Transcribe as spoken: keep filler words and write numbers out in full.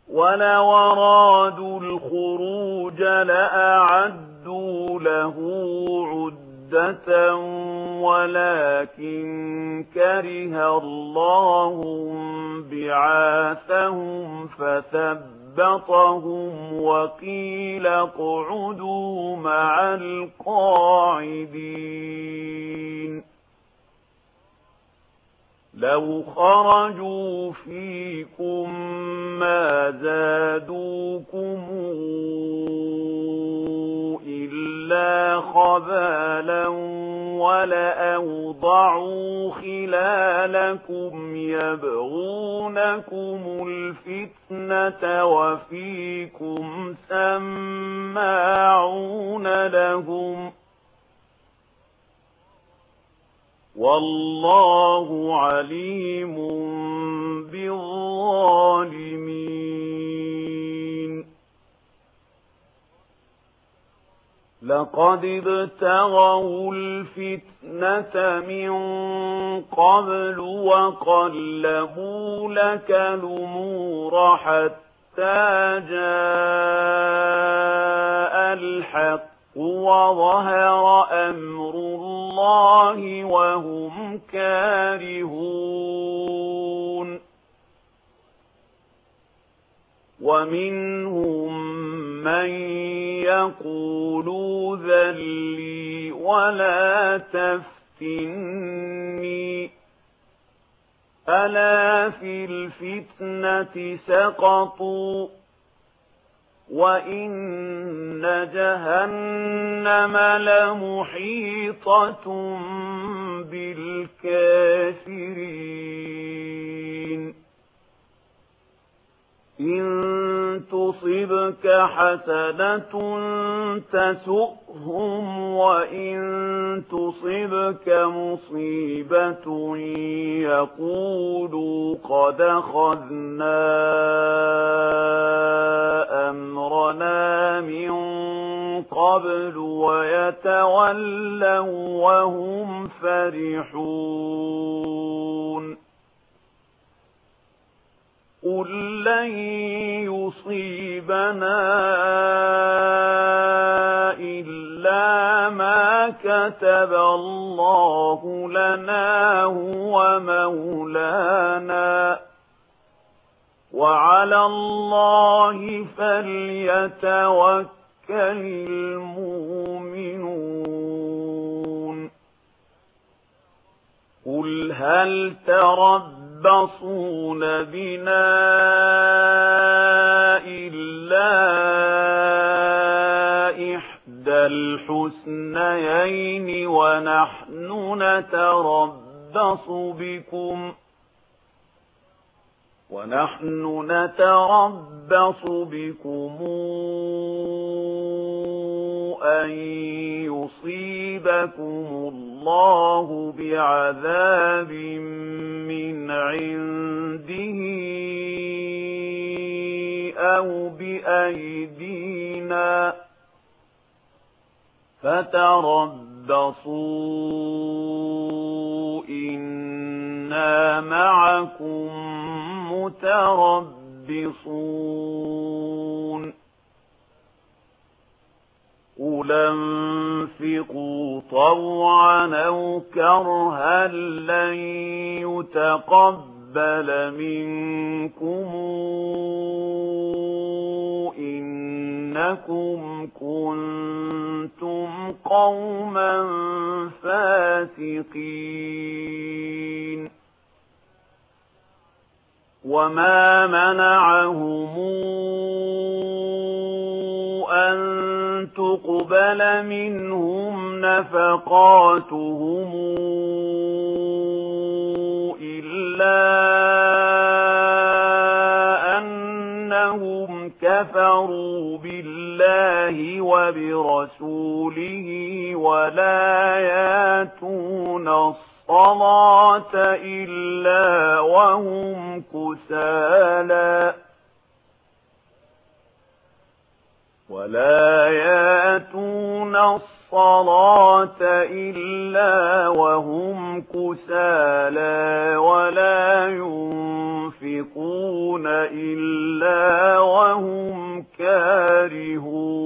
ولو أرادوا الخروج لأعدوا له عدة ولكن كره الله بعاثهم فثبطهم وقيل اقعدوا مع القاعدين لو خرجوا فيكم ما زادوكم إلا خبالا ولأوضعوا خلالكم يبغونكم الفتنة وفيكم سماعون لهم والله عليم بالظالمين لقد ابتغوا الفتنة من قبل وقلبوا لك الأمور حتى جاء الحق وظهر أمر الله وهم كارهون ومنهم من يقول ائذن لي ولا تفتني ألا في الفتنة سقطوا وإن جهنم لمحيطة بالكافرين إن تصبك حسنة تسؤهم وإن تصبك مصيبة يقولوا قد أخذنا أمرنا من قبل ويتولوا وهم فرحون قل لن يصيبنا إلا ما كتب الله لنا هو مولانا وعلى الله فليتوكل المؤمنون قل هل تربصون بنا إلا إحدى الحسنيين ونحن نتربص بكم ونحن نتربص بكم أن يصيبكم الله بعذاب من عنده أو بأيدينا فتربصوا إنا معكم متربصون قل انفقوا طوعا أو كرها لن يتقبل منكم إنكم كنتم قوما فاسقين وما منعهم أن تقبل منهم نفقاتهم إلا أنهم كفروا بالله وبرسوله ولا ياتون الصلاة إلا وهم كسالى ولا ياتون الصلاة إلا وهم كسالى ولا ينفقون إلا كَارِهُونَ